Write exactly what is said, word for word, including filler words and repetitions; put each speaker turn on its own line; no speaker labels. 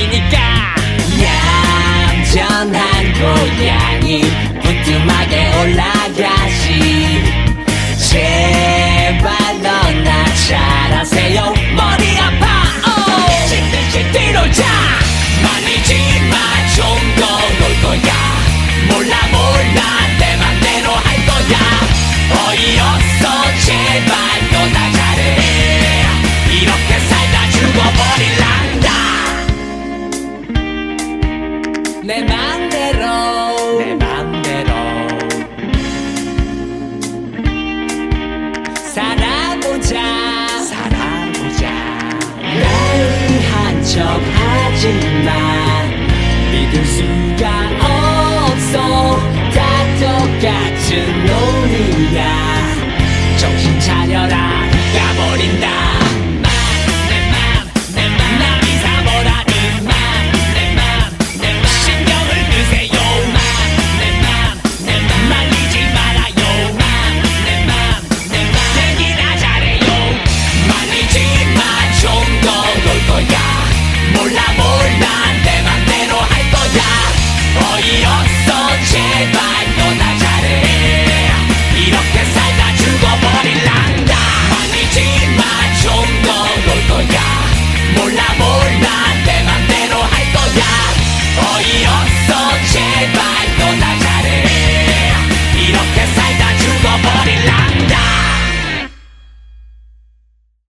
아니니까.
얌전한 고양이 부뚜막에 올라가시. 제발 너나 잘하세요. 머리 아파.
미친 듯이 뒤로 자. 말리지 마. 좀 더 놀 거야. 몰라 몰라 내 맘대로 할 거야. 어이없어 제발 너나 잘해. 이렇게 살다 죽어버릴란다.
내 맘대로
내 맘대로
살아보자.
살아보자.
난리한 척 하지만 믿을 수가 없어. 다 똑같은 놈이야.